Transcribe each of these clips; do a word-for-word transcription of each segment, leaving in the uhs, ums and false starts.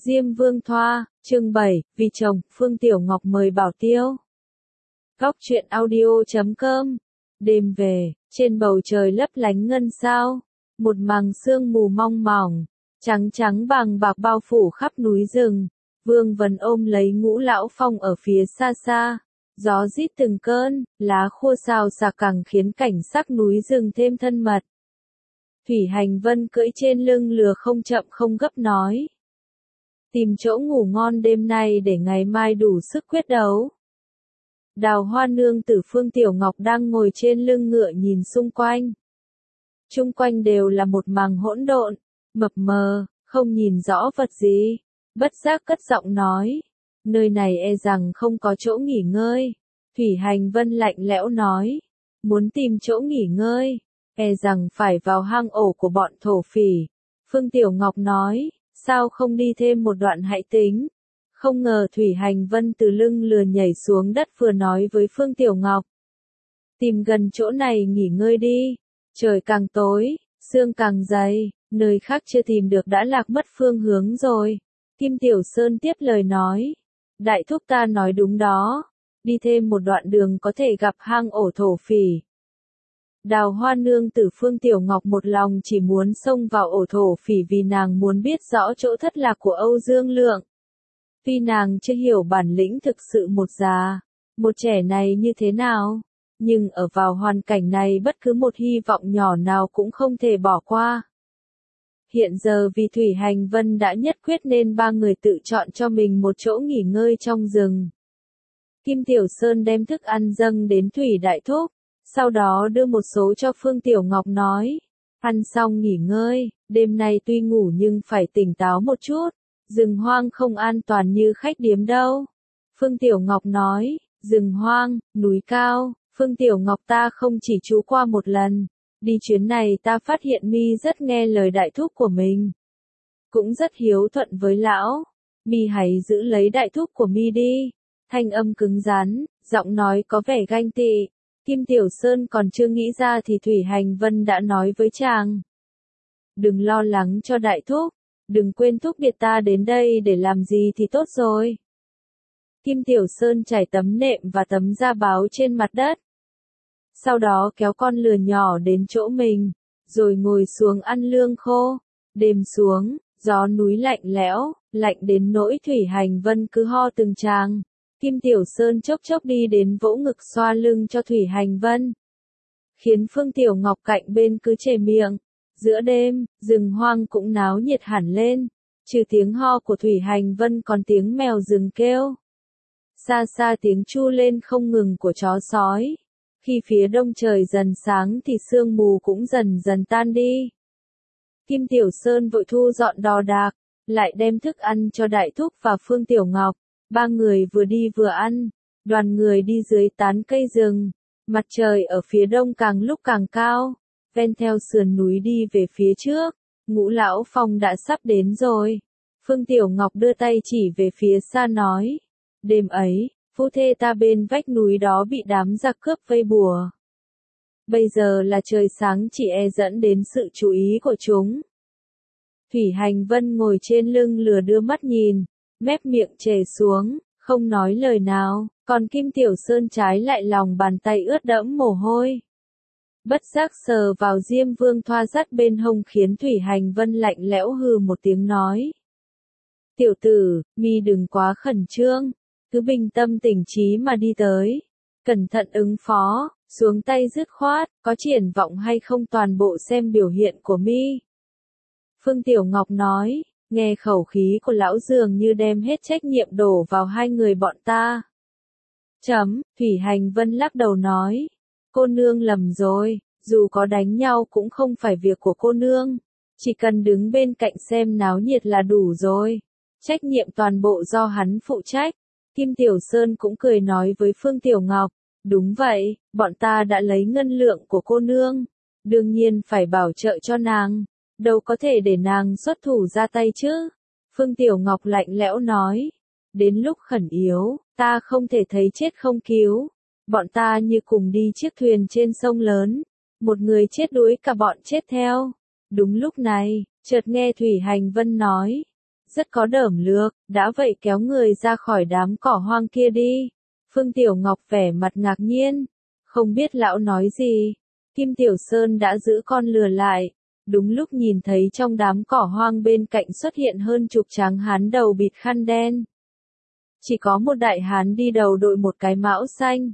Diêm Vương Thoa, chương bảy, vì chồng, Phương Tiểu Ngọc mời bảo tiêu. Góc truyện audio chấm com. Đêm về, trên bầu trời lấp lánh ngân sao, một màng sương mù mong mỏng, trắng trắng vàng bạc bao phủ khắp núi rừng. Vương Vân ôm lấy Ngũ Lão Phong ở phía xa xa, gió rít từng cơn, lá khô xào xạc càng khiến cảnh sắc núi rừng thêm thân mật. Thủy Hành Vân cưỡi trên lưng lừa không chậm không gấp nói: tìm chỗ ngủ ngon đêm nay để ngày mai đủ sức quyết đấu. Đào Hoa nương tử Phương Tiểu Ngọc đang ngồi trên lưng ngựa nhìn xung quanh. Chung quanh đều là một màng hỗn độn, mập mờ, không nhìn rõ vật gì. Bất giác cất giọng nói: nơi này e rằng không có chỗ nghỉ ngơi. Thủy Hành Vân lạnh lẽo nói: muốn tìm chỗ nghỉ ngơi, e rằng phải vào hang ổ của bọn thổ phỉ. Phương Tiểu Ngọc nói: sao không đi thêm một đoạn hãy tính. Không ngờ Thủy Hành Vân từ lưng lừa nhảy xuống đất vừa nói với Phương Tiểu Ngọc: tìm gần chỗ này nghỉ ngơi đi. Trời càng tối, sương càng dày, nơi khác chưa tìm được đã lạc mất phương hướng rồi. Kim Tiểu Sơn tiếp lời nói: đại thúc ta nói đúng đó, đi thêm một đoạn đường có thể gặp hang ổ thổ phỉ. Đào Hoa nương tử Phương Tiểu Ngọc một lòng chỉ muốn xông vào ổ thổ phỉ vì nàng muốn biết rõ chỗ thất lạc của Âu Dương Lượng. Tuy nàng chưa hiểu bản lĩnh thực sự một già, một trẻ này như thế nào, nhưng ở vào hoàn cảnh này bất cứ một hy vọng nhỏ nào cũng không thể bỏ qua. Hiện giờ vì Thủy Hành Vân đã nhất quyết nên ba người tự chọn cho mình một chỗ nghỉ ngơi trong rừng. Kim Tiểu Sơn đem thức ăn dâng đến Thủy Đại Thúc, sau đó đưa một số cho Phương Tiểu Ngọc nói: ăn xong nghỉ ngơi, đêm nay tuy ngủ nhưng phải tỉnh táo một chút, rừng hoang không an toàn như khách điếm đâu. Phương Tiểu Ngọc nói: rừng hoang, núi cao, Phương Tiểu Ngọc ta không chỉ trú qua một lần, đi chuyến này ta phát hiện mi rất nghe lời đại thúc của mình, cũng rất hiếu thuận với lão, mi hãy giữ lấy đại thúc của mi đi. Thanh âm cứng rắn, giọng nói có vẻ ganh tị. Kim Tiểu Sơn còn chưa nghĩ ra thì Thủy Hành Vân đã nói với chàng: đừng lo lắng cho đại thúc, đừng quên thúc biệt ta đến đây để làm gì thì tốt rồi. Kim Tiểu Sơn trải tấm nệm và tấm da báo trên mặt đất, sau đó kéo con lừa nhỏ đến chỗ mình, rồi ngồi xuống ăn lương khô. Đêm xuống, gió núi lạnh lẽo, lạnh đến nỗi Thủy Hành Vân cứ ho từng tràng. Kim Tiểu Sơn chốc chốc đi đến vỗ ngực xoa lưng cho Thủy Hành Vân, khiến Phương Tiểu Ngọc cạnh bên cứ chề miệng. Giữa đêm, rừng hoang cũng náo nhiệt hẳn lên, trừ tiếng ho của Thủy Hành Vân còn tiếng mèo rừng kêu. Xa xa tiếng chu lên không ngừng của chó sói. Khi phía đông trời dần sáng thì sương mù cũng dần dần tan đi. Kim Tiểu Sơn vội thu dọn đo đạc, lại đem thức ăn cho Đại Thúc và Phương Tiểu Ngọc. Ba người vừa đi vừa ăn, đoàn người đi dưới tán cây rừng. Mặt trời ở phía đông càng lúc càng cao, ven theo sườn núi đi về phía trước. Ngũ Lão Phong đã sắp đến rồi. Phương Tiểu Ngọc đưa tay chỉ về phía xa nói: đêm ấy, phu thê ta bên vách núi đó bị đám giặc cướp vây bùa. Bây giờ là trời sáng chỉ e dẫn đến sự chú ý của chúng. Thủy Hành Vân ngồi trên lưng lừa đưa mắt nhìn, mép miệng trề xuống, không nói lời nào, còn Kim Tiểu Sơn trái lại lòng bàn tay ướt đẫm mồ hôi. Bất giác sờ vào Diêm Vương Thoa dắt bên hông khiến Thủy Hành Vân lạnh lẽo hừ một tiếng nói: tiểu tử, mi đừng quá khẩn trương, cứ bình tâm tỉnh trí mà đi tới, cẩn thận ứng phó, xuống tay dứt khoát, có triển vọng hay không toàn bộ xem biểu hiện của mi. Phương Tiểu Ngọc nói, nghe khẩu khí của lão dường như đem hết trách nhiệm đổ vào hai người bọn ta. Chấm, Thủy Hành Vân lắc đầu nói: cô nương lầm rồi, dù có đánh nhau cũng không phải việc của cô nương, chỉ cần đứng bên cạnh xem náo nhiệt là đủ rồi, trách nhiệm toàn bộ do hắn phụ trách. Kim Tiểu Sơn cũng cười nói với Phương Tiểu Ngọc: đúng vậy, bọn ta đã lấy ngân lượng của cô nương, đương nhiên phải bảo trợ cho nàng, đâu có thể để nàng xuất thủ ra tay chứ. Phương Tiểu Ngọc lạnh lẽo nói: đến lúc khẩn yếu, ta không thể thấy chết không cứu. Bọn ta như cùng đi chiếc thuyền trên sông lớn, một người chết đuối cả bọn chết theo. Đúng lúc này, chợt nghe Thủy Hành Vân nói: rất có đởm lược, đã vậy kéo người ra khỏi đám cỏ hoang kia đi. Phương Tiểu Ngọc vẻ mặt ngạc nhiên, không biết lão nói gì. Kim Tiểu Sơn đã giữ con lừa lại, đúng lúc nhìn thấy trong đám cỏ hoang bên cạnh xuất hiện hơn chục tráng hán đầu bịt khăn đen. Chỉ có một đại hán đi đầu đội một cái mão xanh.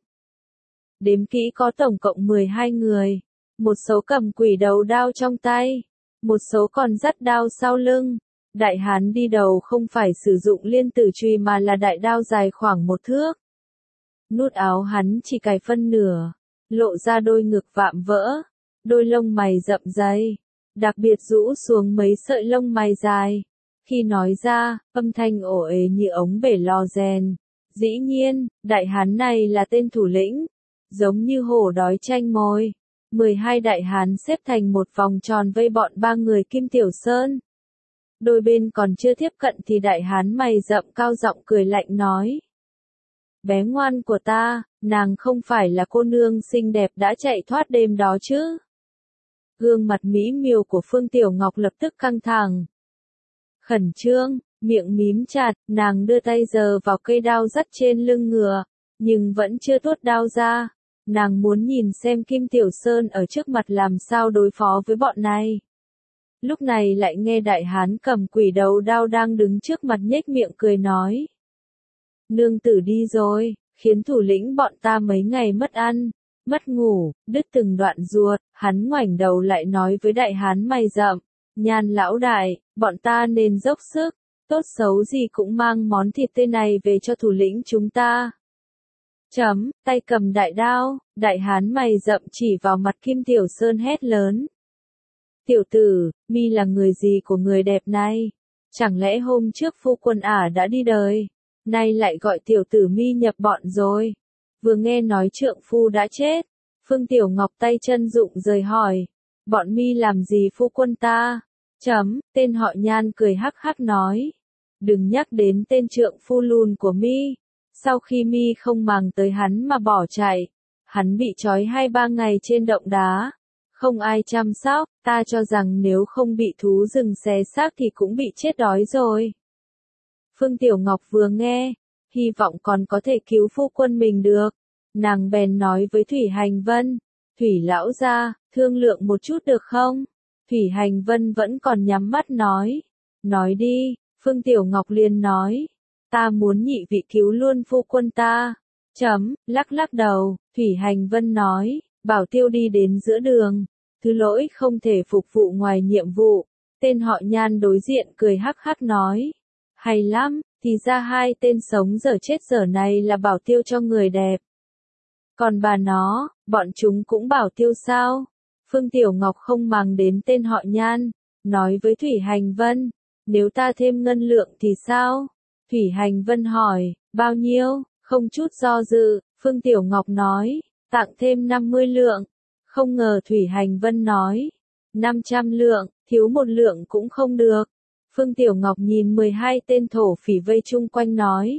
Đếm kỹ có tổng cộng mười hai người, một số cầm quỷ đầu đao trong tay, một số còn dắt đao sau lưng. Đại hán đi đầu không phải sử dụng liên tử chùy mà là đại đao dài khoảng một thước. Nút áo hắn chỉ cài phân nửa, lộ ra đôi ngực vạm vỡ, đôi lông mày rậm dày, đặc biệt rũ xuống mấy sợi lông mày dài. Khi nói ra, âm thanh ồ ế như ống bể lò rèn. Dĩ nhiên, đại hán này là tên thủ lĩnh, giống như hổ đói tranh mồi. mười hai đại hán xếp thành một vòng tròn vây bọn ba người Kim Tiểu Sơn. Đôi bên còn chưa tiếp cận thì đại hán mày rậm cao giọng cười lạnh nói. Bé ngoan của ta, nàng không phải là cô nương xinh đẹp đã chạy thoát đêm đó chứ? Gương mặt mỹ miều của Phương Tiểu Ngọc lập tức căng thẳng. Khẩn trương, miệng mím chặt, nàng đưa tay giơ vào cây đao dắt trên lưng ngựa, nhưng vẫn chưa tuốt đao ra. Nàng muốn nhìn xem Kim Tiểu Sơn ở trước mặt làm sao đối phó với bọn này. Lúc này lại nghe đại hán cầm quỷ đầu đao đang đứng trước mặt nhếch miệng cười nói. Nương tử đi rồi, khiến thủ lĩnh bọn ta mấy ngày mất ăn, mất ngủ, đứt từng đoạn ruột. Hắn ngoảnh đầu lại nói với đại hán mày rậm. Nhan lão đại, bọn ta nên dốc sức, tốt xấu gì cũng mang món thịt tươi này về cho thủ lĩnh chúng ta. Chấm, tay cầm đại đao, đại hán mày rậm chỉ vào mặt Kim Tiểu Sơn hét lớn. Tiểu tử, mi là người gì của người đẹp này? Chẳng lẽ hôm trước phu quân ả đã đi đời, nay lại gọi tiểu tử mi nhập bọn rồi? Vừa nghe nói trượng phu đã chết, Phương Tiểu Ngọc tay chân rụng rời hỏi. Bọn mi làm gì phu quân ta? Chấm, tên họ Nhan cười hắc hắc nói. Đừng nhắc đến tên trượng phu lùn của mi. Sau khi mi không màng tới hắn mà bỏ chạy, hắn bị trói hai ba ngày trên động đá. Không ai chăm sóc, ta cho rằng nếu không bị thú rừng xé xác thì cũng bị chết đói rồi. Phương Tiểu Ngọc vừa nghe, hy vọng còn có thể cứu phu quân mình được. Nàng bèn nói với Thủy Hành Vân. Thủy lão gia, thương lượng một chút được không? Thủy Hành Vân vẫn còn nhắm mắt nói. Nói đi, Phương Tiểu Ngọc liền nói. Ta muốn nhị vị cứu luôn phu quân ta. Chấm, lắc lắc đầu, Thủy Hành Vân nói. Bảo Tiêu đi đến giữa đường. Thứ lỗi không thể phục vụ ngoài nhiệm vụ. Tên họ Nhan đối diện cười hắc hắc nói. Hay lắm, thì ra hai tên sống dở chết dở này là bảo tiêu cho người đẹp. Còn bà nó, bọn chúng cũng bảo tiêu sao? Phương Tiểu Ngọc không màng đến tên họ Nhan, nói với Thủy Hành Vân, nếu ta thêm ngân lượng thì sao? Thủy Hành Vân hỏi, bao nhiêu? Không chút do dự, Phương Tiểu Ngọc nói, tặng thêm năm mươi lượng. Không ngờ Thủy Hành Vân nói, năm trăm lượng, thiếu một lượng cũng không được. Phương Tiểu Ngọc nhìn mười hai tên thổ phỉ vây chung quanh nói.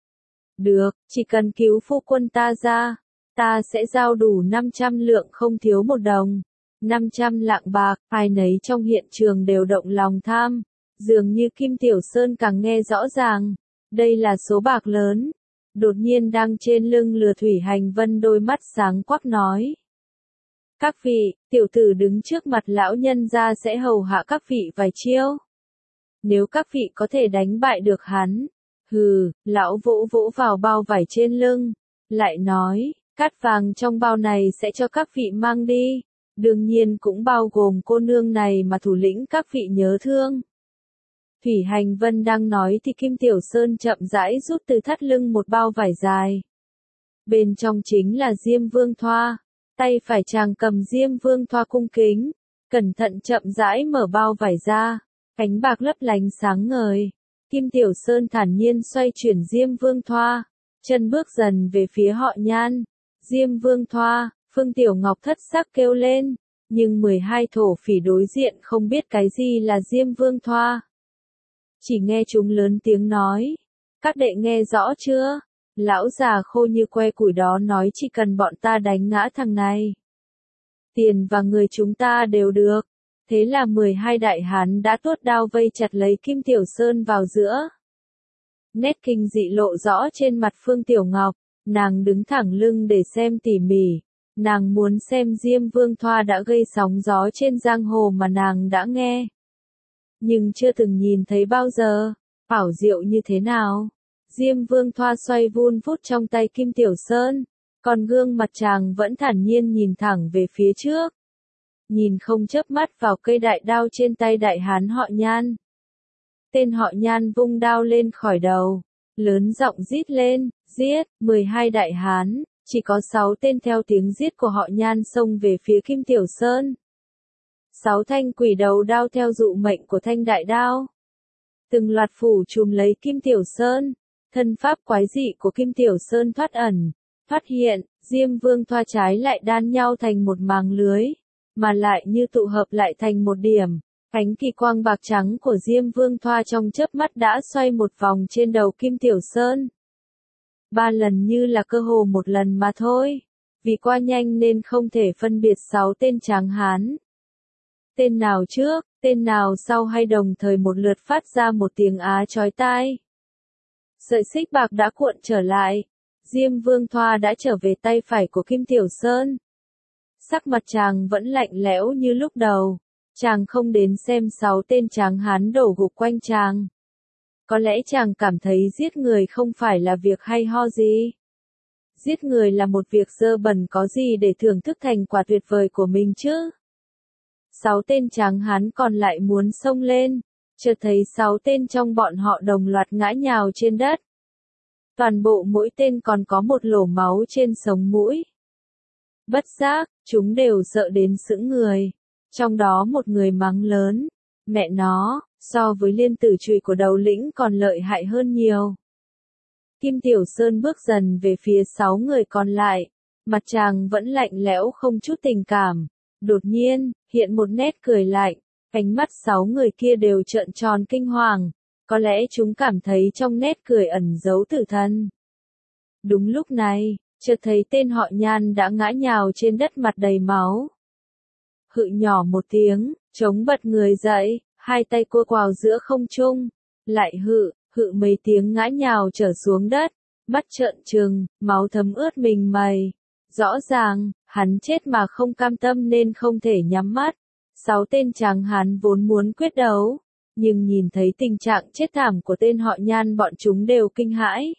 Được, chỉ cần cứu phu quân ta ra, ta sẽ giao đủ năm trăm lượng không thiếu một đồng. năm trăm lạng bạc, ai nấy trong hiện trường đều động lòng tham. Dường như Kim Tiểu Sơn càng nghe rõ ràng. Đây là số bạc lớn. Đột nhiên đang trên lưng lừa Thủy Hành Vân đôi mắt sáng quắc nói. Các vị, tiểu tử đứng trước mặt lão nhân ra sẽ hầu hạ các vị vài chiêu. Nếu các vị có thể đánh bại được hắn, hừ, lão vỗ vỗ vào bao vải trên lưng, lại nói, cát vàng trong bao này sẽ cho các vị mang đi, đương nhiên cũng bao gồm cô nương này mà thủ lĩnh các vị nhớ thương. Thủy Hành Vân đang nói thì Kim Tiểu Sơn chậm rãi rút từ thắt lưng một bao vải dài. Bên trong chính là diêm vương thoa, tay phải chàng cầm diêm vương thoa cung kính, cẩn thận chậm rãi mở bao vải ra. Cánh bạc lấp lánh sáng ngời. Kim Tiểu Sơn thản nhiên xoay chuyển diêm vương thoa. Chân bước dần về phía họ Nhan. Diêm vương thoa, Phương Tiểu Ngọc thất sắc kêu lên. Nhưng mười hai thổ phỉ đối diện không biết cái gì là diêm vương thoa. Chỉ nghe chúng lớn tiếng nói. Các đệ nghe rõ chưa? Lão già khô như que củi đó nói chỉ cần bọn ta đánh ngã thằng này. Tiền và người chúng ta đều được. Thế là mười hai đại hán đã tuốt đao vây chặt lấy Kim Tiểu Sơn vào giữa. Nét kinh dị lộ rõ trên mặt Phương Tiểu Ngọc, nàng đứng thẳng lưng để xem tỉ mỉ. Nàng muốn xem Diêm Vương Thoa đã gây sóng gió trên giang hồ mà nàng đã nghe. Nhưng chưa từng nhìn thấy bao giờ, ảo diệu như thế nào. Diêm Vương Thoa xoay vun vút trong tay Kim Tiểu Sơn, còn gương mặt chàng vẫn thản nhiên nhìn thẳng về phía trước. Nhìn không chớp mắt vào cây đại đao trên tay đại hán họ Nhan. Tên họ Nhan vung đao lên khỏi đầu, lớn giọng rít lên, giết, mười hai đại hán, chỉ có sáu tên theo tiếng giết của họ Nhan xông về phía Kim Tiểu Sơn. Sáu thanh quỷ đầu đao theo dụ mệnh của thanh đại đao. Từng loạt phủ trùm lấy Kim Tiểu Sơn, thân pháp quái dị của Kim Tiểu Sơn thoát ẩn, thoát hiện, Diêm Vương Thoa trái lại đan nhau thành một màng lưới, mà lại như tụ hợp lại thành một điểm. Cánh kỳ quang bạc trắng của Diêm Vương Thoa trong chớp mắt đã xoay một vòng trên đầu Kim Tiểu Sơn. Ba lần như là cơ hồ một lần mà thôi, vì qua nhanh nên không thể phân biệt sáu tên tráng hán. Tên nào trước, tên nào sau hay đồng thời một lượt phát ra một tiếng á chói tai. Sợi xích bạc đã cuộn trở lại, Diêm Vương Thoa đã trở về tay phải của Kim Tiểu Sơn. Sắc mặt chàng vẫn lạnh lẽo như lúc đầu, chàng không đến xem sáu tên tráng hán đổ gục quanh chàng. Có lẽ chàng cảm thấy giết người không phải là việc hay ho gì. Giết người là một việc dơ bẩn có gì để thưởng thức thành quả tuyệt vời của mình chứ. Sáu tên tráng hán còn lại muốn xông lên, chợt thấy sáu tên trong bọn họ đồng loạt ngã nhào trên đất. Toàn bộ mỗi tên còn có một lỗ máu trên sống mũi. Bất giác, chúng đều sợ đến sững người. Trong đó một người mắng lớn, mẹ nó, so với liên tử chùy của đầu lĩnh còn lợi hại hơn nhiều. Kim Tiểu Sơn bước dần về phía sáu người còn lại, mặt chàng vẫn lạnh lẽo không chút tình cảm. Đột nhiên, hiện một nét cười lạnh, ánh mắt sáu người kia đều trợn tròn kinh hoàng, có lẽ chúng cảm thấy trong nét cười ẩn giấu tử thần. Đúng lúc này, chợt thấy tên họ Nhan đã ngã nhào trên đất mặt đầy máu. Hự nhỏ một tiếng, chống bật người dậy, hai tay cua quào giữa không trung, lại hự, hự mấy tiếng ngã nhào trở xuống đất, mắt trợn trừng, máu thấm ướt mình mày. Rõ ràng, hắn chết mà không cam tâm nên không thể nhắm mắt. Sáu tên tráng hán vốn muốn quyết đấu, nhưng nhìn thấy tình trạng chết thảm của tên họ Nhan bọn chúng đều kinh hãi.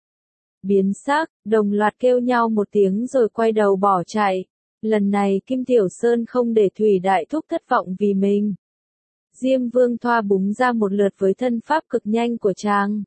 Biến sắc, đồng loạt kêu nhau một tiếng rồi quay đầu bỏ chạy. Lần này Kim Tiểu Sơn không để Thủy Đại Thúc thất vọng vì mình. Diêm Vương Thoa búng ra một lượt với thân pháp cực nhanh của chàng.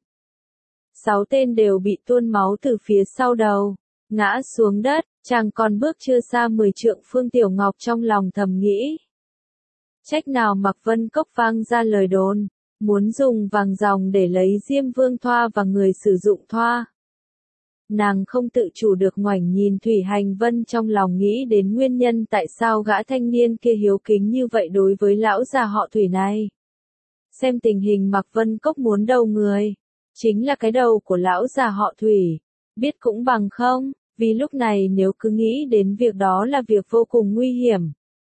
Sáu tên đều bị tuôn máu từ phía sau đầu, ngã xuống đất, chàng còn bước chưa xa mười trượng. Phương Tiểu Ngọc trong lòng thầm nghĩ. Trách nào Mạc Vân Cốc vang ra lời đồn, muốn dùng vàng ròng để lấy Diêm Vương Thoa và người sử dụng Thoa. Nàng không tự chủ được ngoảnh nhìn Thủy Hành Vân trong lòng nghĩ đến nguyên nhân tại sao gã thanh niên kia hiếu kính như vậy đối với lão già họ Thủy này. Xem tình hình Mạc Vân Cốc muốn đầu người, chính là cái đầu của lão già họ Thủy, biết cũng bằng không, vì lúc này nếu cứ nghĩ đến việc đó là việc vô cùng nguy hiểm.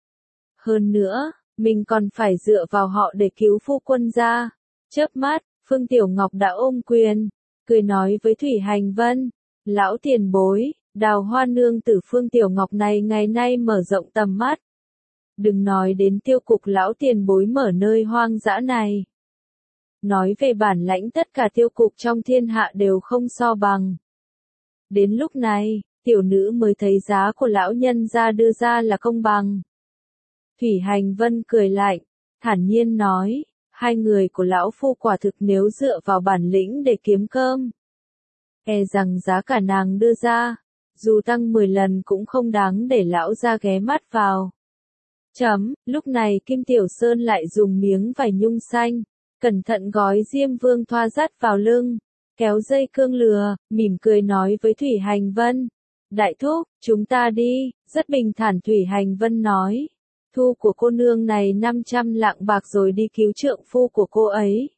Hơn nữa, mình còn phải dựa vào họ để cứu phu quân ra. Chớp mắt, Phương Tiểu Ngọc đã ôm quyền, cười nói với Thủy Hành Vân. Lão tiền bối, Đào Hoa nương tử Phương Tiểu Ngọc này ngày nay mở rộng tầm mắt. Đừng nói đến tiêu cục lão tiền bối mở nơi hoang dã này. Nói về bản lãnh tất cả tiêu cục trong thiên hạ đều không so bằng. Đến lúc này, tiểu nữ mới thấy giá của lão nhân ra đưa ra là công bằng. Thủy Hành Vân cười lạnh, thản nhiên nói, hai người của lão phu quả thực nếu dựa vào bản lĩnh để kiếm cơm. E rằng giá cả nàng đưa ra, dù tăng mười lần cũng không đáng để lão ra ghé mắt vào. Chấm, lúc này Kim Tiểu Sơn lại dùng miếng vải nhung xanh, cẩn thận gói Diêm Vương Thoa dắt vào lưng, kéo dây cương lừa, mỉm cười nói với Thủy Hành Vân. Đại thúc, chúng ta đi, rất bình thản Thủy Hành Vân nói. Thu của cô nương này năm trăm lạng bạc rồi đi cứu trượng phu của cô ấy.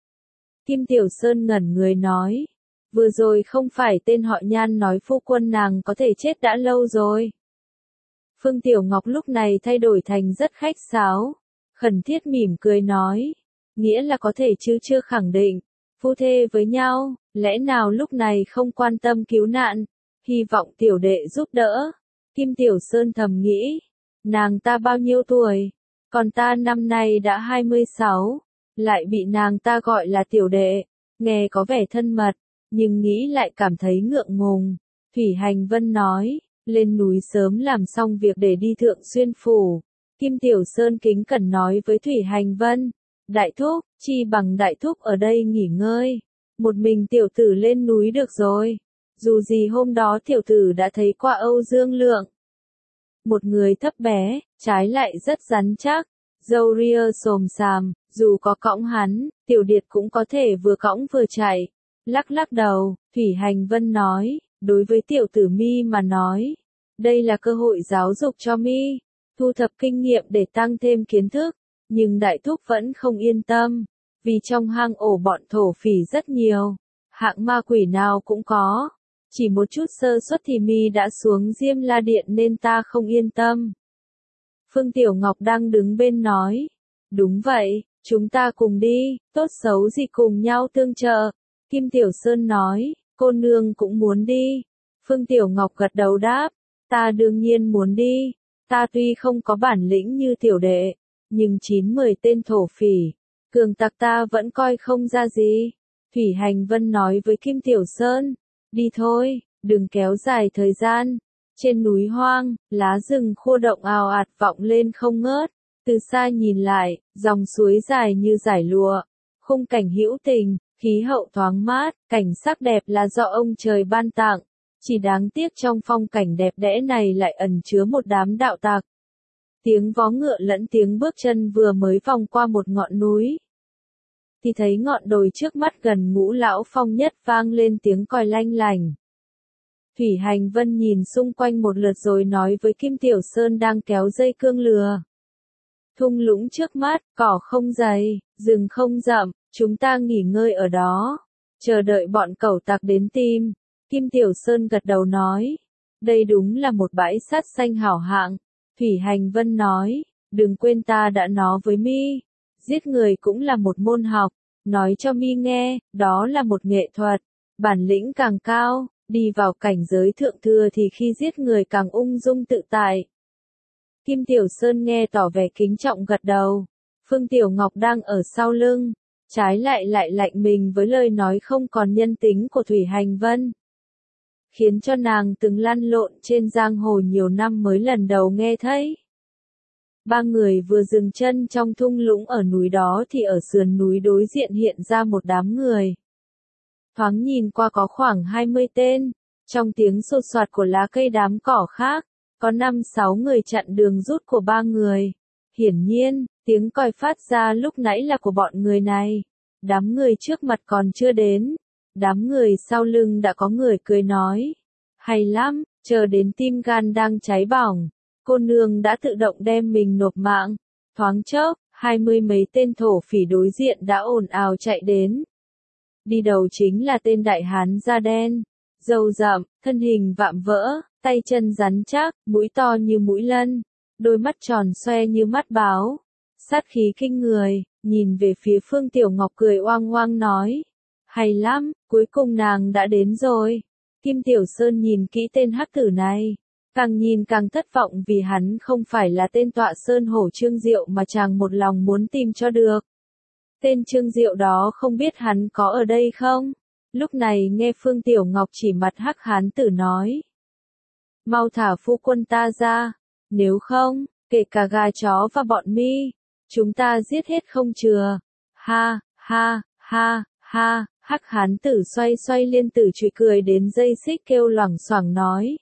Kim Tiểu Sơn ngẩn người nói. Vừa rồi không phải tên họ Nhan nói phu quân nàng có thể chết đã lâu rồi. Phương Tiểu Ngọc lúc này thay đổi thành rất khách sáo. khẩn thiết mỉm cười nói. Nghĩa là có thể chứ chưa khẳng định. Phu thê với nhau, lẽ nào lúc này không quan tâm cứu nạn, hy vọng tiểu đệ giúp đỡ. Kim Tiểu Sơn thầm nghĩ, nàng ta bao nhiêu tuổi, còn ta năm nay đã hai mươi sáu, lại bị nàng ta gọi là tiểu đệ, nghe có vẻ thân mật, nhưng nghĩ lại cảm thấy ngượng ngùng. Thủy Hành Vân nói, lên núi sớm làm xong việc để đi Thượng Xuyên Phủ. Kim Tiểu Sơn kính cẩn nói với Thủy Hành Vân, đại thúc, chi bằng đại thúc ở đây nghỉ ngơi, một mình tiểu tử lên núi được rồi. Dù gì hôm đó tiểu tử đã thấy qua Âu Dương Lượng. Một người thấp bé, trái lại rất rắn chắc, râu ria xồm xàm, dù có cõng hắn, tiểu điệt cũng có thể vừa cõng vừa chạy. Lắc lắc đầu, Thủy Hành Vân nói, đối với tiểu tử mi mà nói, đây là cơ hội giáo dục cho mi, thu thập kinh nghiệm để tăng thêm kiến thức, nhưng đại thúc vẫn không yên tâm, vì trong hang ổ bọn thổ phỉ rất nhiều, hạng ma quỷ nào cũng có. Chỉ một chút sơ suất thì mi đã xuống Diêm La Điện nên ta không yên tâm. Phương Tiểu Ngọc đang đứng bên nói. Đúng vậy, chúng ta cùng đi, tốt xấu gì cùng nhau tương trợ. Kim Tiểu Sơn nói, cô nương cũng muốn đi. Phương Tiểu Ngọc gật đầu đáp, ta đương nhiên muốn đi. Ta tuy không có bản lĩnh như tiểu đệ, nhưng chín mười tên thổ phỉ, cường tặc ta vẫn coi không ra gì. Thủy Hành Vân nói với Kim Tiểu Sơn. Đi thôi, đừng kéo dài thời gian. Trên núi hoang, lá rừng khô động ào ạt vọng lên không ngớt. Từ xa nhìn lại, dòng suối dài như dải lụa. Khung cảnh hữu tình, khí hậu thoáng mát, cảnh sắc đẹp là do ông trời ban tặng. Chỉ đáng tiếc trong phong cảnh đẹp đẽ này lại ẩn chứa một đám đạo tặc. Tiếng vó ngựa lẫn tiếng bước chân vừa mới vòng qua một ngọn núi, thì thấy ngọn đồi trước mắt gần Ngũ Lão Phong nhất vang lên tiếng còi lanh lành. Thủy Hành Vân nhìn xung quanh một lượt rồi nói với Kim Tiểu Sơn đang kéo dây cương lừa. Thung lũng trước mắt, cỏ không dày, rừng không rậm, chúng ta nghỉ ngơi ở đó, chờ đợi bọn cẩu tặc đến tìm. Kim Tiểu Sơn gật đầu nói, đây đúng là một bãi sắt xanh hảo hạng. Thủy Hành Vân nói, đừng quên ta đã nói với mi. Giết người cũng là một môn học, nói cho mi nghe, đó là một nghệ thuật, bản lĩnh càng cao, đi vào cảnh giới thượng thừa thì khi giết người càng ung dung tự tại. Kim Tiểu Sơn nghe tỏ vẻ kính trọng gật đầu, Phương Tiểu Ngọc đang ở sau lưng, trái lại lại lạnh mình với lời nói không còn nhân tính của Thủy Hành Vân. Khiến cho nàng từng lăn lộn trên giang hồ nhiều năm mới lần đầu nghe thấy. Ba người vừa dừng chân trong thung lũng ở núi đó thì ở sườn núi đối diện hiện ra một đám người. Thoáng nhìn qua có khoảng hai mươi tên, trong tiếng sột soạt của lá cây đám cỏ khác, có năm sáu người chặn đường rút của ba người. Hiển nhiên, tiếng còi phát ra lúc nãy là của bọn người này. Đám người trước mặt còn chưa đến, đám người sau lưng đã có người cười nói. Hay lắm, chờ đến tim gan đang cháy bỏng. Cô nương đã tự động đem mình nộp mạng. Thoáng chốc, hai mươi mấy tên thổ phỉ đối diện đã ồn ào chạy đến. Đi đầu chính là tên đại hán da đen, râu rậm, thân hình vạm vỡ, tay chân rắn chắc, mũi to như mũi lân, đôi mắt tròn xoe như mắt báo. Sát khí kinh người, nhìn về phía Phương Tiểu Ngọc cười oang oang nói. Hay lắm, cuối cùng nàng đã đến rồi. Kim Tiểu Sơn nhìn kỹ tên hắc tử này. Càng nhìn càng thất vọng vì hắn không phải là tên tọa sơn hổ Trương Diệu mà chàng một lòng muốn tìm cho được. Tên Trương Diệu đó không biết hắn có ở đây không? Lúc này nghe Phương Tiểu Ngọc chỉ mặt hắc hán tử nói. Mau thả phu quân ta ra, nếu không, kể cả gà chó và bọn mi, chúng ta giết hết không chừa. Ha, ha, ha, ha, hắc hán tử xoay xoay liên tử trụy cười đến dây xích kêu loảng xoảng nói.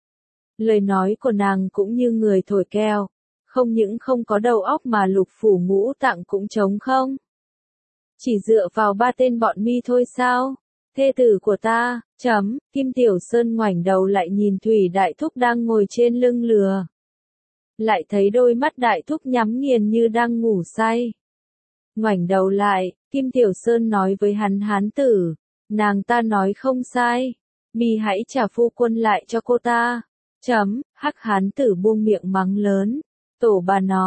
Lời nói của nàng cũng như người thổi keo, không những không có đầu óc mà lục phủ ngũ tạng cũng trống không. Chỉ dựa vào ba tên bọn mi thôi sao? Thê tử của ta, chấm, Kim Tiểu Sơn ngoảnh đầu lại nhìn Thủy Đại Thúc đang ngồi trên lưng lừa. Lại thấy đôi mắt Đại Thúc nhắm nghiền như đang ngủ say. Ngoảnh đầu lại, Kim Tiểu Sơn nói với hắn hán tử, nàng ta nói không sai, mi hãy trả phu quân lại cho cô ta. Chấm, hắc hán tử buông miệng mắng lớn, tổ bà nó,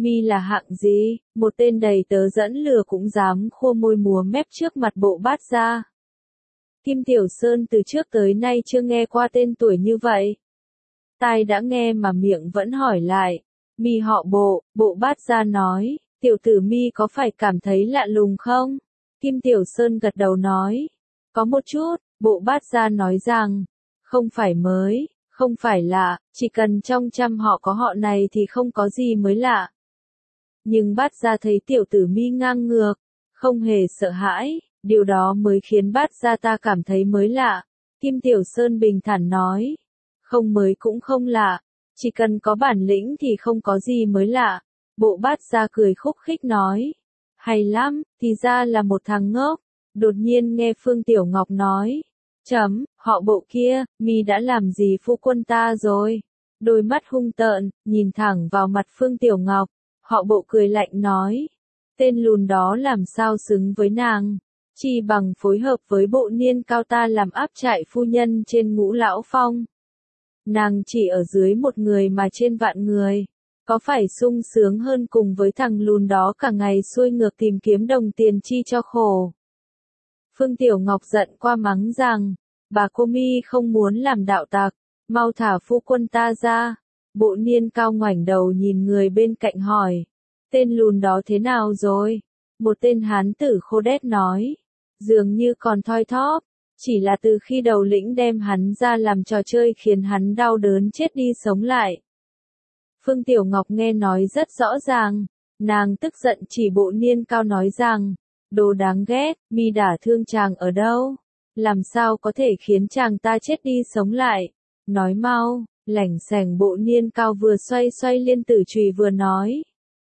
Mi là hạng gì, một tên đầy tớ dẫn lừa cũng dám khua môi múa mép trước mặt Bộ Bát Gia. Kim Tiểu Sơn từ trước tới nay chưa nghe qua tên tuổi như vậy. Tai đã nghe mà miệng vẫn hỏi lại. Mi họ Bộ, Bộ Bát Gia nói, tiểu tử Mi có phải cảm thấy lạ lùng không? Kim Tiểu Sơn gật đầu nói, có một chút. Bộ Bát Gia nói rằng, không phải mới, không phải lạ, chỉ cần trong trăm họ có họ này thì không có gì mới lạ. Nhưng Bát Gia thấy tiểu tử Mi ngang ngược, không hề sợ hãi, điều đó mới khiến Bát Gia ta cảm thấy mới lạ. Kim Tiểu Sơn bình thản nói, không mới cũng không lạ, chỉ cần có bản lĩnh thì không có gì mới lạ. Bộ Bát Gia cười khúc khích nói, hay lắm, thì ra là một thằng ngốc. Đột nhiên nghe Phương Tiểu Ngọc nói, chấm, họ Bộ kia, Mi đã làm gì phu quân ta rồi? Đôi mắt hung tợn, nhìn thẳng vào mặt Phương Tiểu Ngọc, họ Bộ cười lạnh nói, tên lùn đó làm sao xứng với nàng, chỉ bằng phối hợp với Bộ Niên Cao ta làm áp trại phu nhân trên Ngũ Lão Phong. Nàng chỉ ở dưới một người mà trên vạn người, có phải sung sướng hơn cùng với thằng lùn đó cả ngày xuôi ngược tìm kiếm đồng tiền chi cho khổ. Phương Tiểu Ngọc giận qua mắng rằng, bà cô Mi không muốn làm đạo tặc, mau thả phu quân ta ra. Bộ Niên Cao ngoảnh đầu nhìn người bên cạnh hỏi, tên lùn đó thế nào rồi? Một tên hán tử khô đét nói, dường như còn thoi thóp, chỉ là từ khi đầu lĩnh đem hắn ra làm trò chơi khiến hắn đau đớn chết đi sống lại. Phương Tiểu Ngọc nghe nói rất rõ ràng, nàng tức giận chỉ Bộ Niên Cao nói rằng, đồ đáng ghét, Mi đả thương chàng ở đâu? Làm sao có thể khiến chàng ta chết đi sống lại? Nói mau, lảnh sảnh. Bộ Niên Cao vừa xoay xoay liên tử chùy vừa nói.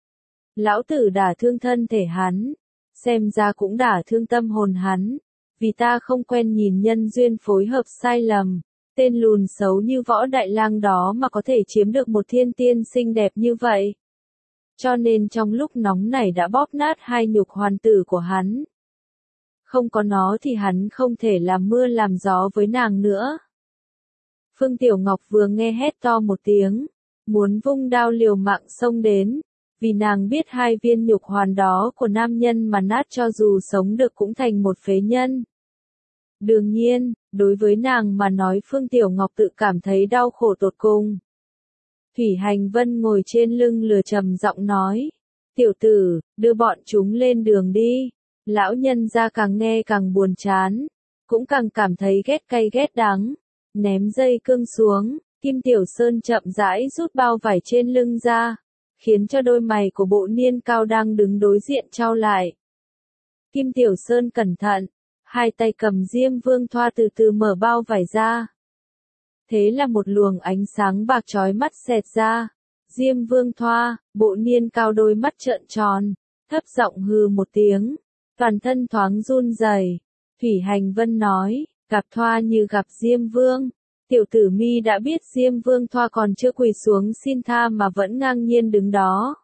Lão tử đả thương thân thể hắn, xem ra cũng đả thương tâm hồn hắn, vì ta không quen nhìn nhân duyên phối hợp sai lầm. Tên lùn xấu như Võ Đại Lang đó mà có thể chiếm được một thiên tiên xinh đẹp như vậy. Cho nên trong lúc nóng nảy đã bóp nát hai nhục hoàn tử của hắn. Không có nó thì hắn không thể làm mưa làm gió với nàng nữa. Phương Tiểu Ngọc vừa nghe hét to một tiếng, muốn vung đao liều mạng xông đến, vì nàng biết hai viên nhục hoàn đó của nam nhân mà nát cho dù sống được cũng thành một phế nhân. Đương nhiên, đối với nàng mà nói Phương Tiểu Ngọc tự cảm thấy đau khổ tột cùng. Thủy Hành Vân ngồi trên lưng lừa trầm giọng nói, tiểu tử, đưa bọn chúng lên đường đi. Lão nhân gia càng nghe càng buồn chán, cũng càng cảm thấy ghét cay ghét đắng. Ném dây cương xuống, Kim Tiểu Sơn chậm rãi rút bao vải trên lưng ra, khiến cho đôi mày của Bộ Niên Cao đang đứng đối diện chau lại. Kim Tiểu Sơn cẩn thận, hai tay cầm Diêm Vương Thoa từ từ mở bao vải ra. Thế là một luồng ánh sáng bạc chói mắt xẹt ra. Diêm Vương Thoa, Bộ Niên Cao đôi mắt trợn tròn, thấp giọng hừ một tiếng, toàn thân thoáng run rẩy. Thủy Hành Vân nói, gặp Thoa như gặp Diêm Vương. Tiểu tử Mi đã biết Diêm Vương Thoa còn chưa quỳ xuống xin tha mà vẫn ngang nhiên đứng đó.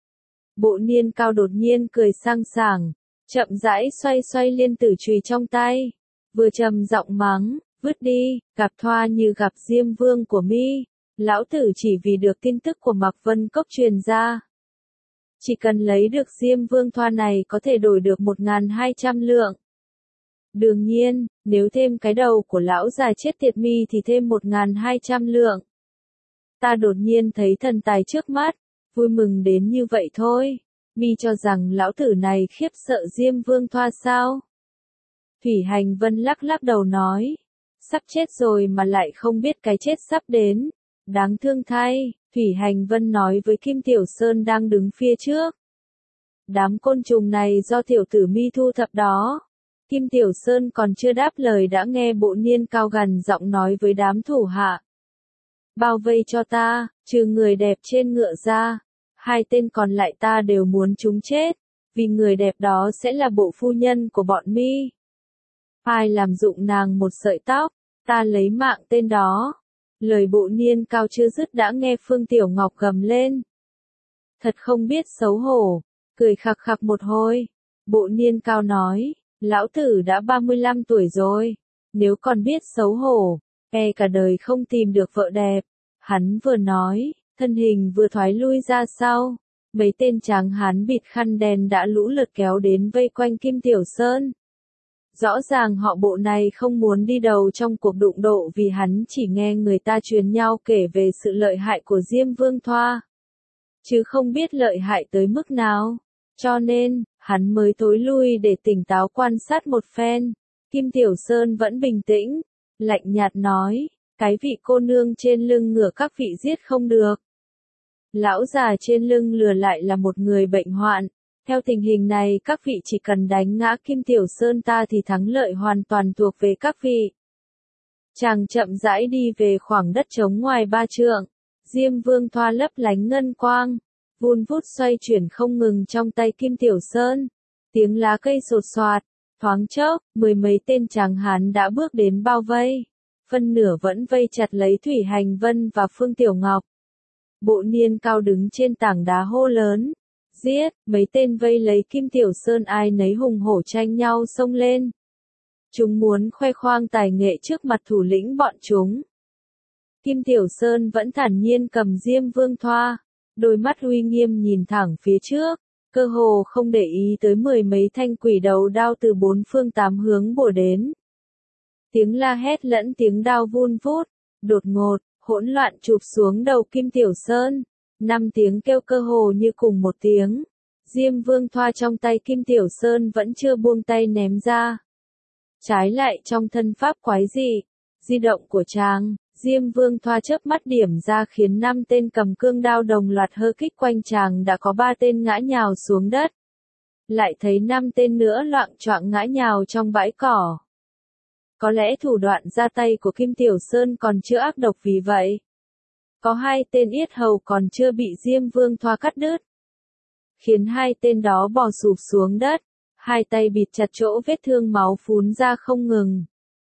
Bộ Niên Cao đột nhiên cười sang sảng, chậm rãi xoay xoay liên tử chùy trong tay, vừa trầm giọng mắng, vứt đi, gặp Thoa như gặp Diêm Vương của Mi. Lão tử chỉ vì được tin tức của Mạc Vân Cốc truyền ra. Chỉ cần lấy được Diêm Vương Thoa này có thể đổi được một nghìn hai trăm lượng. Đương nhiên, nếu thêm cái đầu của lão già chết tiệt Mi thì thêm một nghìn hai trăm lượng. Ta đột nhiên thấy thần tài trước mắt, vui mừng đến như vậy thôi. Mi cho rằng lão tử này khiếp sợ Diêm Vương Thoa sao? Thủy Hành Vân lắc lắc đầu nói, sắp chết rồi mà lại không biết cái chết sắp đến. Đáng thương thay, Thủy Hành Vân nói với Kim Tiểu Sơn đang đứng phía trước. Đám côn trùng này do tiểu tử Mi thu thập đó. Kim Tiểu Sơn còn chưa đáp lời đã nghe Bộ Niên Cao gằn giọng nói với đám thủ hạ. Bao vây cho ta, trừ người đẹp trên ngựa ra. Hai tên còn lại ta đều muốn chúng chết, vì người đẹp đó sẽ là bộ phu nhân của bọn Mi. Ai làm dụng nàng một sợi tóc, ta lấy mạng tên đó. Lời Bộ Niên Cao chưa dứt đã nghe Phương Tiểu Ngọc gầm lên. Thật không biết xấu hổ, cười khặc khặc một hồi. Bộ Niên Cao nói, lão tử đã ba mươi lăm tuổi rồi, nếu còn biết xấu hổ, e cả đời không tìm được vợ đẹp. Hắn vừa nói, thân hình vừa thoái lui ra sau, mấy tên tráng hán bịt khăn đen đã lũ lượt kéo đến vây quanh Kim Tiểu Sơn. Rõ ràng họ Bộ này không muốn đi đầu trong cuộc đụng độ vì hắn chỉ nghe người ta truyền nhau kể về sự lợi hại của Diêm Vương Thoa. Chứ không biết lợi hại tới mức nào. Cho nên, hắn mới tối lui để tỉnh táo quan sát một phen. Kim Tiểu Sơn vẫn bình tĩnh, lạnh nhạt nói, cái vị cô nương trên lưng ngựa các vị giết không được. Lão già trên lưng lừa lại là một người bệnh hoạn. Theo tình hình này các vị chỉ cần đánh ngã Kim Tiểu Sơn ta thì thắng lợi hoàn toàn thuộc về các vị. Chàng chậm rãi đi về khoảng đất trống ngoài ba trượng. Diêm Vương Thoa lấp lánh ngân quang, vun vút xoay chuyển không ngừng trong tay Kim Tiểu Sơn. Tiếng lá cây sột soạt, thoáng chốc, mười mấy tên tráng hán đã bước đến bao vây. Phân nửa vẫn vây chặt lấy Thủy Hành Vân và Phương Tiểu Ngọc. Bộ Niên Cao đứng trên tảng đá hô lớn. Giết, mấy tên vây lấy Kim Tiểu Sơn ai nấy hùng hổ tranh nhau xông lên. Chúng muốn khoe khoang tài nghệ trước mặt thủ lĩnh bọn chúng. Kim Tiểu Sơn vẫn thản nhiên cầm Diêm Vương Thoa, đôi mắt uy nghiêm nhìn thẳng phía trước, cơ hồ không để ý tới mười mấy thanh quỷ đầu đao từ bốn phương tám hướng bổ đến. Tiếng la hét lẫn tiếng đao vun vút, đột ngột, hỗn loạn chụp xuống đầu Kim Tiểu Sơn. Năm tiếng kêu cơ hồ như cùng một tiếng. Diêm Vương Thoa trong tay Kim Tiểu Sơn vẫn chưa buông tay ném ra. Trái lại trong thân pháp quái dị, di động của chàng, Diêm Vương Thoa chớp mắt điểm ra khiến năm tên cầm cương đao đồng loạt hơ kích quanh chàng đã có ba tên ngã nhào xuống đất. Lại thấy năm tên nữa loạng choạng ngã nhào trong bãi cỏ. Có lẽ thủ đoạn ra tay của Kim Tiểu Sơn còn chưa ác độc vì vậy. Có hai tên yết hầu còn chưa bị Diêm Vương Thoa cắt đứt. Khiến hai tên đó bò sụp xuống đất, hai tay bịt chặt chỗ vết thương máu phún ra không ngừng.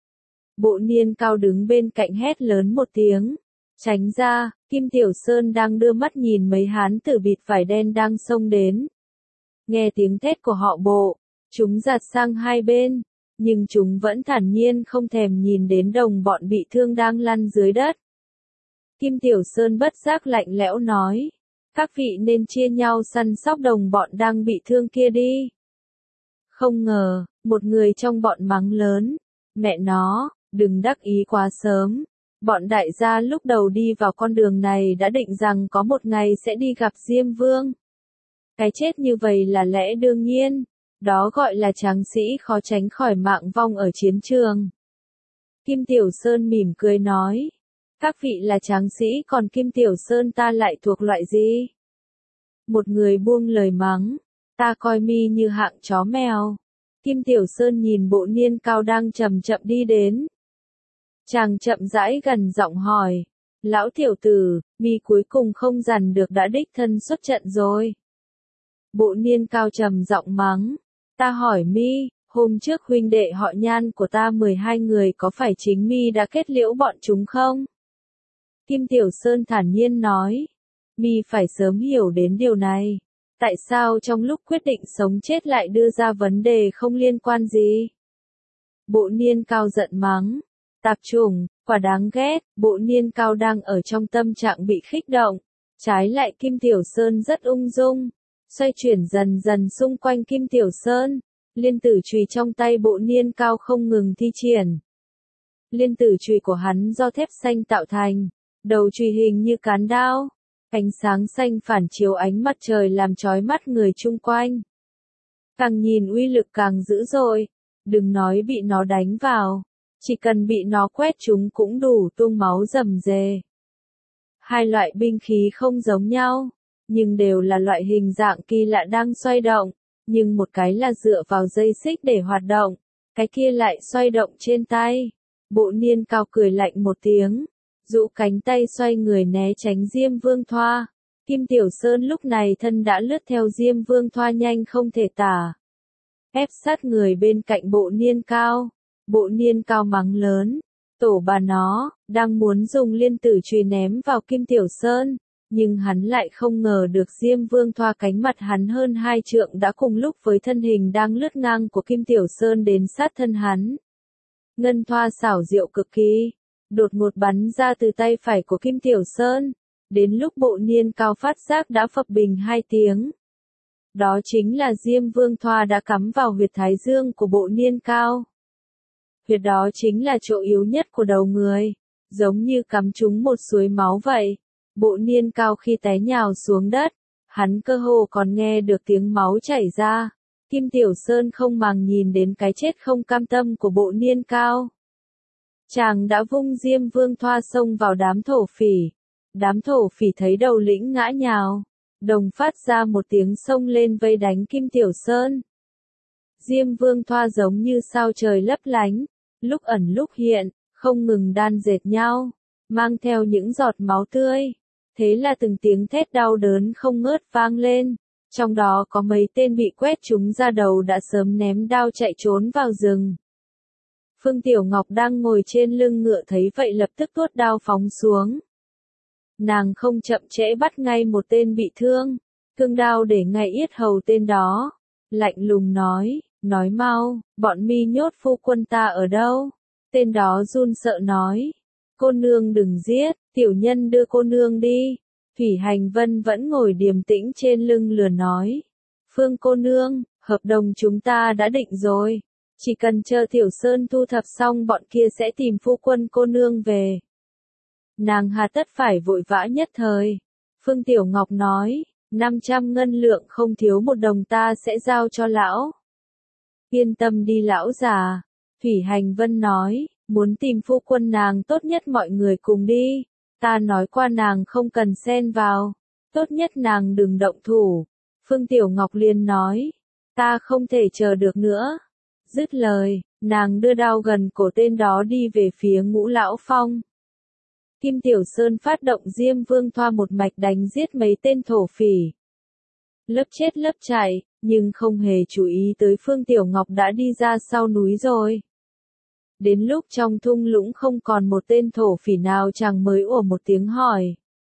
Bộ Niên Cao đứng bên cạnh hét lớn một tiếng. Tránh ra, Kim Tiểu Sơn đang đưa mắt nhìn mấy hán tử bịt vải đen đang xông đến. Nghe tiếng thét của họ Bộ, chúng giạt sang hai bên, nhưng chúng vẫn thản nhiên không thèm nhìn đến đồng bọn bị thương đang lăn dưới đất. Kim Tiểu Sơn bất giác lạnh lẽo nói, các vị nên chia nhau săn sóc đồng bọn đang bị thương kia đi. Không ngờ, một người trong bọn mắng lớn, mẹ nó, đừng đắc ý quá sớm. Bọn đại gia lúc đầu đi vào con đường này đã định rằng có một ngày sẽ đi gặp Diêm Vương. Cái chết như vậy là lẽ đương nhiên, đó gọi là tráng sĩ khó tránh khỏi mạng vong ở chiến trường. Kim Tiểu Sơn mỉm cười nói, các vị là tráng sĩ còn Kim Tiểu Sơn ta lại thuộc loại gì? Một người buông lời mắng, ta coi mi như hạng chó mèo. Kim Tiểu Sơn nhìn Bộ Niên Cao đang chậm chậm đi đến. Chàng chậm rãi gần giọng hỏi, lão tiểu tử, mi cuối cùng không dằn được đã đích thân xuất trận rồi. Bộ Niên Cao trầm giọng mắng, ta hỏi mi, hôm trước huynh đệ họ Nhan của ta mười hai người có phải chính mi đã kết liễu bọn chúng không? Kim Tiểu Sơn thản nhiên nói, mi phải sớm hiểu đến điều này. Tại sao trong lúc quyết định sống chết lại đưa ra vấn đề không liên quan gì? Bộ Niên Cao giận mắng, tạp chủng, quả đáng ghét. Bộ Niên Cao đang ở trong tâm trạng bị khích động. Trái lại Kim Tiểu Sơn rất ung dung, xoay chuyển dần dần xung quanh Kim Tiểu Sơn. Liên tử chùy trong tay Bộ Niên Cao không ngừng thi triển. Liên tử chùy của hắn do thép xanh tạo thành, đầu chùy hình như cán đao. Ánh sáng xanh phản chiếu ánh mặt trời làm chói mắt người chung quanh. Càng nhìn uy lực càng dữ dội, đừng nói bị nó đánh vào, chỉ cần bị nó quét chúng cũng đủ tung máu rầm rề. Hai loại binh khí không giống nhau, nhưng đều là loại hình dạng kỳ lạ đang xoay động, nhưng một cái là dựa vào dây xích để hoạt động, cái kia lại xoay động trên tay. Bộ Niên Cao cười lạnh một tiếng, dụ cánh tay xoay người né tránh Diêm Vương Thoa. Kim Tiểu Sơn lúc này thân đã lướt theo Diêm Vương Thoa nhanh không thể tả. Ép sát người bên cạnh Bộ Niên Cao. Bộ Niên Cao mắng lớn, tổ bà nó, đang muốn dùng liên tử chùy ném vào Kim Tiểu Sơn, nhưng hắn lại không ngờ được Diêm Vương Thoa cánh mặt hắn hơn hai trượng đã cùng lúc với thân hình đang lướt ngang của Kim Tiểu Sơn đến sát thân hắn. Ngân thoa xảo diệu cực kỳ, đột ngột bắn ra từ tay phải của Kim Tiểu Sơn, Đến lúc Bộ Niên Cao phát giác đã phập bình hai tiếng. Đó chính là Diêm Vương Thoa đã cắm vào huyệt thái dương của Bộ Niên Cao. Huyệt đó chính là chỗ yếu nhất của đầu người, giống như cắm trúng một suối máu vậy. Bộ Niên Cao khi té nhào xuống đất, hắn cơ hồ còn nghe được tiếng máu chảy ra. Kim Tiểu Sơn không màng nhìn đến cái chết không cam tâm của Bộ Niên Cao. Chàng đã vung Diêm Vương Thoa xông vào đám thổ phỉ. Đám thổ phỉ thấy đầu lĩnh ngã nhào, đồng phát ra một tiếng xông lên vây đánh Kim Tiểu Sơn. Diêm Vương Thoa giống như sao trời lấp lánh, lúc ẩn lúc hiện, không ngừng đan dệt nhau, mang theo những giọt máu tươi. Thế là từng tiếng thét đau đớn không ngớt vang lên, trong đó có mấy tên bị quét trúng ra đầu đã sớm ném đao chạy trốn vào rừng. Phương Tiểu Ngọc đang ngồi trên lưng ngựa thấy vậy lập tức tuốt đao phóng xuống. Nàng không chậm trễ bắt ngay một tên bị thương, cương đao để ngay yết hầu tên đó, lạnh lùng nói, nói mau, bọn mi nhốt phu quân ta ở đâu? Tên đó run sợ nói, cô nương đừng giết, tiểu nhân đưa cô nương đi. Thủy Hành Vân vẫn ngồi điềm tĩnh trên lưng lừa nói, Phương cô nương, hợp đồng chúng ta đã định rồi, chỉ cần chờ Tiểu Sơn thu thập xong bọn kia sẽ tìm phu quân cô nương về. Nàng hà tất phải vội vã nhất thời. Phương Tiểu Ngọc nói, năm trăm ngân lượng không thiếu một đồng ta sẽ giao cho lão. Yên tâm đi lão già. Thủy Hành Vân nói, muốn tìm phu quân nàng tốt nhất mọi người cùng đi. Ta nói qua nàng không cần xen vào. Tốt nhất nàng đừng động thủ. Phương Tiểu Ngọc liền nói, ta không thể chờ được nữa. Dứt lời, nàng đưa đao gần cổ tên đó đi về phía Ngũ Lão Phong. Kim Tiểu Sơn phát động Diêm Vương Thoa một mạch đánh giết mấy tên thổ phỉ. Lớp chết lớp chạy, nhưng không hề chú ý tới Phương Tiểu Ngọc đã đi ra sau núi rồi. Đến lúc trong thung lũng không còn một tên thổ phỉ nào chàng mới ủa một tiếng hỏi.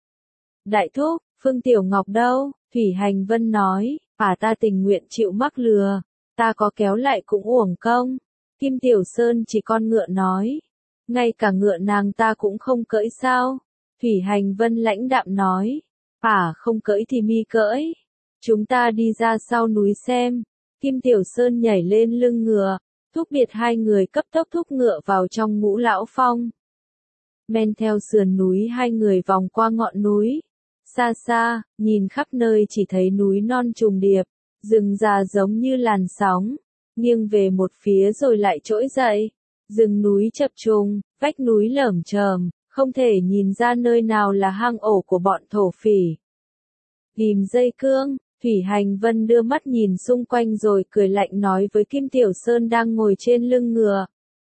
Đại thúc, Phương Tiểu Ngọc đâu? Thủy Hành Vân nói, à ta tình nguyện chịu mắc lừa, ta có kéo lại cũng uổng công. Kim Tiểu Sơn chỉ con ngựa nói. Ngay cả ngựa nàng ta cũng không cưỡi sao? Thủy Hành Vân lãnh đạm nói. À không cưỡi thì mi cưỡi. Chúng ta đi ra sau núi xem. Kim Tiểu Sơn nhảy lên lưng ngựa, thúc biệt hai người cấp tốc thúc ngựa vào trong Ngũ Lão Phong. Men theo sườn núi hai người vòng qua ngọn núi. Xa xa, nhìn khắp nơi chỉ thấy núi non trùng điệp, rừng già giống như làn sóng, nghiêng về một phía rồi lại trỗi dậy. Rừng núi chập trùng, vách núi lởm chởm, không thể nhìn ra nơi nào là hang ổ của bọn thổ phỉ. Ghim dây cương, Thủy Hành Vân đưa mắt nhìn xung quanh rồi cười lạnh nói với Kim Tiểu Sơn đang ngồi trên lưng ngựa.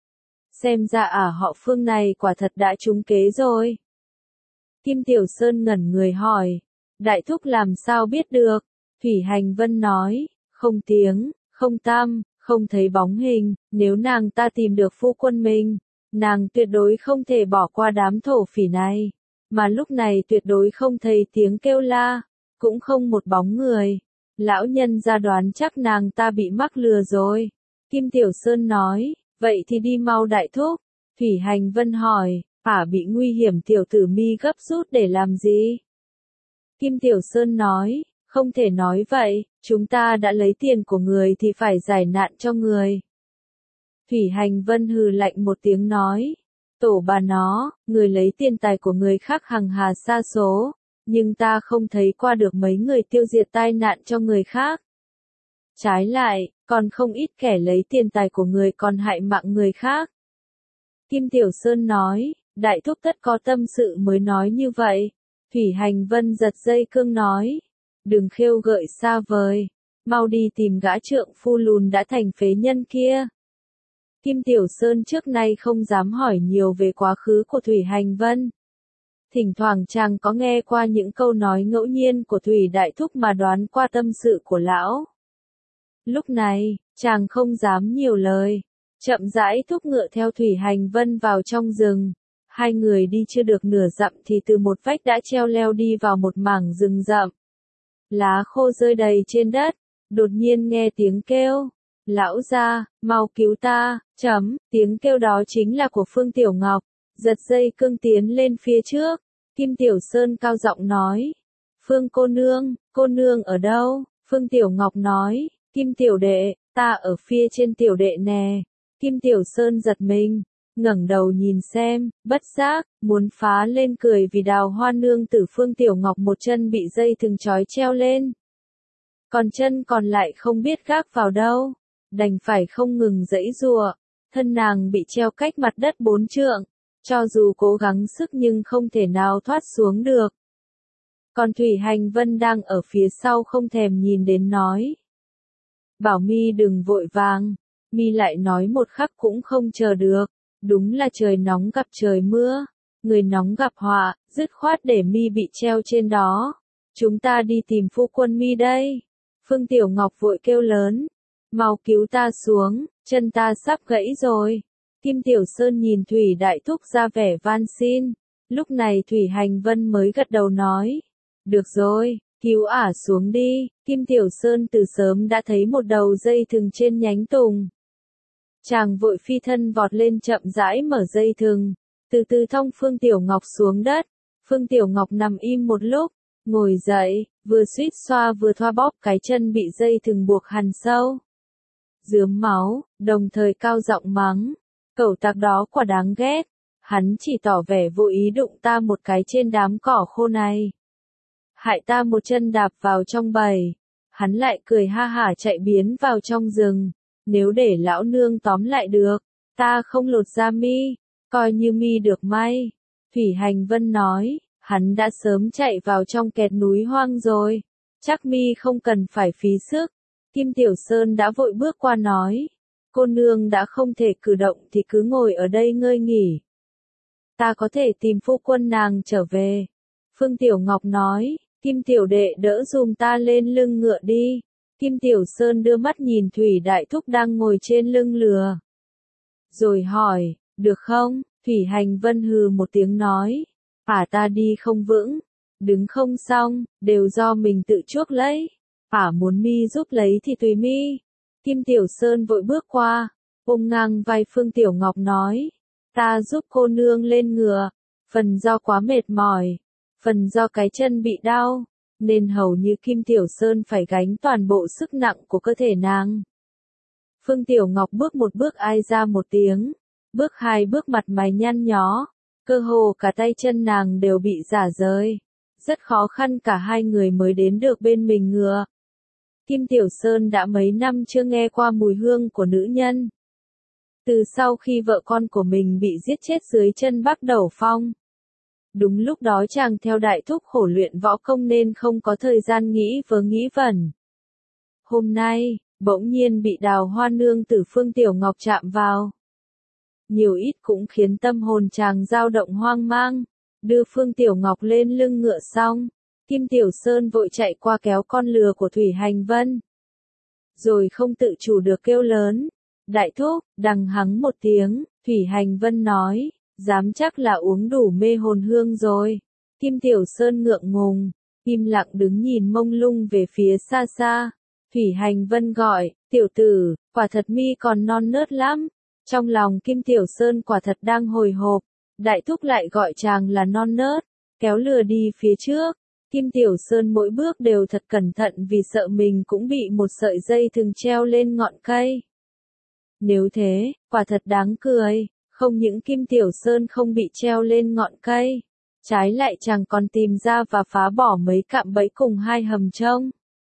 Xem ra ả họ Phương này quả thật đã trúng kế rồi. Kim Tiểu Sơn ngẩn người hỏi, đại thúc làm sao biết được? Thủy Hành Vân nói, không tiếng, không tăm, không thấy bóng hình, nếu nàng ta tìm được phu quân mình, nàng tuyệt đối không thể bỏ qua đám thổ phỉ này, mà lúc này tuyệt đối không thấy tiếng kêu la, cũng không một bóng người. Lão nhân ra đoán chắc nàng ta bị mắc lừa rồi. Kim Tiểu Sơn nói, vậy thì đi mau đại thúc. Thủy Hành Vân hỏi, ả bị nguy hiểm tiểu tử mi gấp rút để làm gì? Kim Tiểu Sơn nói, không thể nói vậy, chúng ta đã lấy tiền của người thì phải giải nạn cho người. Thủy Hành Vân hừ lạnh một tiếng nói, tổ bà nó, người lấy tiền tài của người khác hằng hà sa số, nhưng ta không thấy qua được mấy người tiêu diệt tai nạn cho người khác. Trái lại, còn không ít kẻ lấy tiền tài của người còn hại mạng người khác. Kim Tiểu Sơn nói, đại thúc tất có tâm sự mới nói như vậy. Thủy Hành Vân giật dây cương nói, đừng khêu gợi xa vời, mau đi tìm gã trượng phu lùn đã thành phế nhân kia. Kim Tiểu Sơn trước nay không dám hỏi nhiều về quá khứ của Thủy Hành Vân. Thỉnh thoảng chàng có nghe qua những câu nói ngẫu nhiên của Thủy Đại Thúc mà đoán qua tâm sự của lão. Lúc này, chàng không dám nhiều lời, chậm rãi thúc ngựa theo Thủy Hành Vân vào trong rừng. Hai người đi chưa được nửa dặm thì từ một vách đã treo leo đi vào một mảng rừng rậm. Lá khô rơi đầy trên đất, đột nhiên nghe tiếng kêu. Lão gia, mau cứu ta, chấm, tiếng kêu đó chính là của Phương Tiểu Ngọc, giật dây cương tiến lên phía trước. Kim Tiểu Sơn cao giọng nói. Phương cô nương, cô nương ở đâu? Phương Tiểu Ngọc nói. Kim Tiểu đệ, ta ở phía trên tiểu đệ nè. Kim Tiểu Sơn giật mình, ngẩng đầu nhìn xem, bất giác, muốn phá lên cười vì Đào Hoa nương tử Phương Tiểu Ngọc một chân bị dây thừng trói treo lên. Còn chân còn lại không biết gác vào đâu, đành phải không ngừng giãy giụa, thân nàng bị treo cách mặt đất bốn trượng, cho dù cố gắng sức nhưng không thể nào thoát xuống được. Còn Thủy Hành Vân đang ở phía sau không thèm nhìn đến nói. Bảo mi đừng vội vàng, mi lại nói một khắc cũng không chờ được, đúng là trời nóng gặp trời mưa, người nóng gặp họa, dứt khoát để mi bị treo trên đó. Chúng ta đi tìm phu quân mi đây. Phương Tiểu Ngọc vội kêu lớn, mau cứu ta xuống, chân ta sắp gãy rồi. Kim Tiểu Sơn nhìn Thủy Đại Thúc ra vẻ van xin, lúc này Thủy Hành Vân mới gật đầu nói, được rồi, cứu ả xuống đi. Kim Tiểu Sơn từ sớm đã thấy một đầu dây thừng trên nhánh tùng. Chàng vội phi thân vọt lên chậm rãi mở dây thừng, từ từ thong Phương Tiểu Ngọc xuống đất. Phương Tiểu Ngọc nằm im một lúc, ngồi dậy, vừa suýt xoa vừa thoa bóp cái chân bị dây thừng buộc hằn sâu. Rướm máu, đồng thời cao giọng mắng, cẩu tặc đó quả đáng ghét, hắn chỉ tỏ vẻ vô ý đụng ta một cái trên đám cỏ khô này. Hại ta một chân đạp vào trong bầy, hắn lại cười ha hả chạy biến vào trong rừng, nếu để lão nương tóm lại được, ta không lột da mi, coi như mi được may. Thủy Hành Vân nói, hắn đã sớm chạy vào trong kẹt núi hoang rồi, chắc mi không cần phải phí sức. Kim Tiểu Sơn đã vội bước qua nói, cô nương đã không thể cử động thì cứ ngồi ở đây ngơi nghỉ. Ta có thể tìm phu quân nàng trở về. Phương Tiểu Ngọc nói, Kim Tiểu đệ đỡ dùm ta lên lưng ngựa đi. Kim Tiểu Sơn đưa mắt nhìn Thủy Đại Thúc đang ngồi trên lưng lừa. Rồi hỏi, được không? Thủy Hành Vân hừ một tiếng nói, ả ta đi không vững, đứng không xong, đều do mình tự chuốc lấy. Ả muốn mi giúp lấy thì tùy mi. Kim Tiểu Sơn vội bước qua, ôm ngang vai Phương Tiểu Ngọc nói, ta giúp cô nương lên ngựa, phần do quá mệt mỏi, phần do cái chân bị đau, nên hầu như Kim Tiểu Sơn phải gánh toàn bộ sức nặng của cơ thể nàng. Phương Tiểu Ngọc bước một bước ai ra một tiếng, bước hai bước mặt mày nhăn nhó, cơ hồ cả tay chân nàng đều bị rả rơi, rất khó khăn cả hai người mới đến được bên mình ngựa. Kim Tiểu Sơn đã mấy năm chưa nghe qua mùi hương của nữ nhân. Từ sau khi vợ con của mình bị giết chết dưới chân Bắc Đầu Phong. Đúng lúc đó chàng theo Đại Thúc khổ luyện võ công nên không có thời gian nghĩ vớ nghĩ vẩn. Hôm nay, bỗng nhiên bị Đào Hoa nương tử Phương Tiểu Ngọc chạm vào. Nhiều ít cũng khiến tâm hồn chàng dao động hoang mang, đưa Phương Tiểu Ngọc lên lưng ngựa xong. Kim Tiểu Sơn vội chạy qua kéo con lừa của Thủy Hành Vân. Rồi không tự chủ được kêu lớn. Đại Thúc, đằng hắng một tiếng, Thủy Hành Vân nói, dám chắc là uống đủ mê hồn hương rồi. Kim Tiểu Sơn ngượng ngùng, im lặng đứng nhìn mông lung về phía xa xa. Thủy Hành Vân gọi, tiểu tử, quả thật mi còn non nớt lắm. Trong lòng Kim Tiểu Sơn quả thật đang hồi hộp. Đại Thúc lại gọi chàng là non nớt, kéo lừa đi phía trước. Kim Tiểu Sơn mỗi bước đều thật cẩn thận vì sợ mình cũng bị một sợi dây thừng treo lên ngọn cây. Nếu thế, quả thật đáng cười, không những Kim Tiểu Sơn không bị treo lên ngọn cây, trái lại chàng còn tìm ra và phá bỏ mấy cạm bẫy cùng hai hầm trông.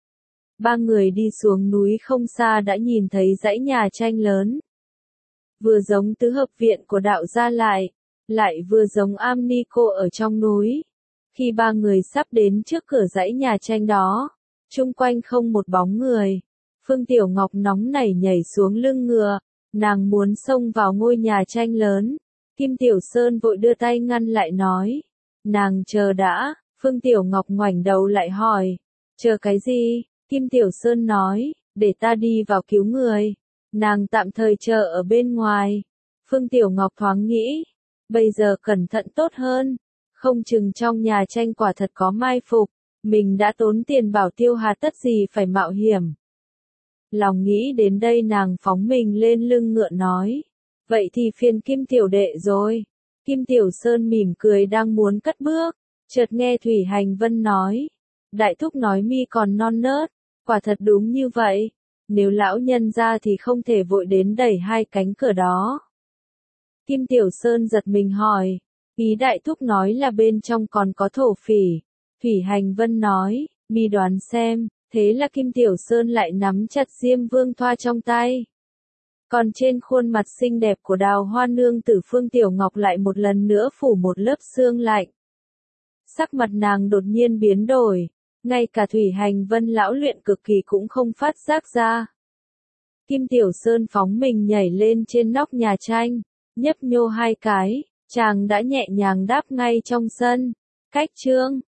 Ba người đi xuống núi không xa đã nhìn thấy dãy nhà tranh lớn. Vừa giống tứ hợp viện của đạo gia lại, lại vừa giống am ni cô ở trong núi. Khi ba người sắp đến trước cửa dãy nhà tranh đó, chung quanh không một bóng người. Phương Tiểu Ngọc nóng nảy nhảy xuống lưng ngựa, nàng muốn xông vào ngôi nhà tranh lớn. Kim Tiểu Sơn vội đưa tay ngăn lại nói, nàng chờ đã. Phương Tiểu Ngọc ngoảnh đầu lại hỏi, chờ cái gì? Kim Tiểu Sơn nói, để ta đi vào cứu người. Nàng tạm thời chờ ở bên ngoài. Phương Tiểu Ngọc thoáng nghĩ, bây giờ cẩn thận tốt hơn. Không chừng trong nhà tranh quả thật có mai phục, mình đã tốn tiền bảo tiêu hà tất gì phải mạo hiểm. Lòng nghĩ đến đây nàng phóng mình lên lưng ngựa nói, vậy thì phiền Kim Tiểu đệ rồi. Kim Tiểu Sơn mỉm cười đang muốn cất bước, Chợt nghe Thủy Hành Vân nói, đại thúc nói mi còn non nớt, quả thật đúng như vậy, nếu lão nhân ra thì không thể vội đến đẩy hai cánh cửa đó. Kim Tiểu Sơn giật mình hỏi, ý đại thúc nói là bên trong còn có thổ phỉ. Thủy Hành Vân nói, mi đoán xem, thế là Kim Tiểu Sơn lại nắm chặt Diêm Vương Thoa trong tay. Còn trên khuôn mặt xinh đẹp của Đào Hoa nương tử Phương Tiểu Ngọc lại một lần nữa phủ một lớp sương lạnh. Sắc mặt nàng đột nhiên biến đổi, ngay cả Thủy Hành Vân lão luyện cực kỳ cũng không phát giác ra. Kim Tiểu Sơn phóng mình nhảy lên trên nóc nhà tranh, nhấp nhô hai cái, chàng đã nhẹ nhàng đáp ngay trong sân. Khách trương,